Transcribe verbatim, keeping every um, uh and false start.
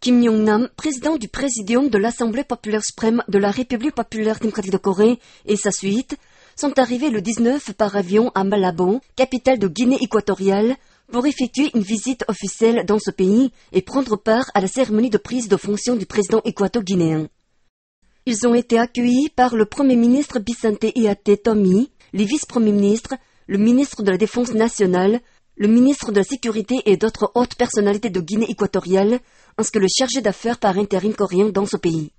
Kim Yong-nam, président du Présidium de l'Assemblée populaire suprême de la République populaire démocratique de Corée, et sa suite, sont arrivés le dix-neuf par avion à Malabo, capitale de Guinée équatoriale, pour effectuer une visite officielle dans ce pays et prendre part à la cérémonie de prise de fonction du président équato-guinéen. Ils ont été accueillis par le Premier ministre Vicente Iate Tomi, les vice-premiers ministres, le ministre de la Défense nationale, le ministre de la Sécurité et d'autres hautes personnalités de Guinée équatoriale, ainsi que le chargé d'affaires par intérim coréen dans ce pays.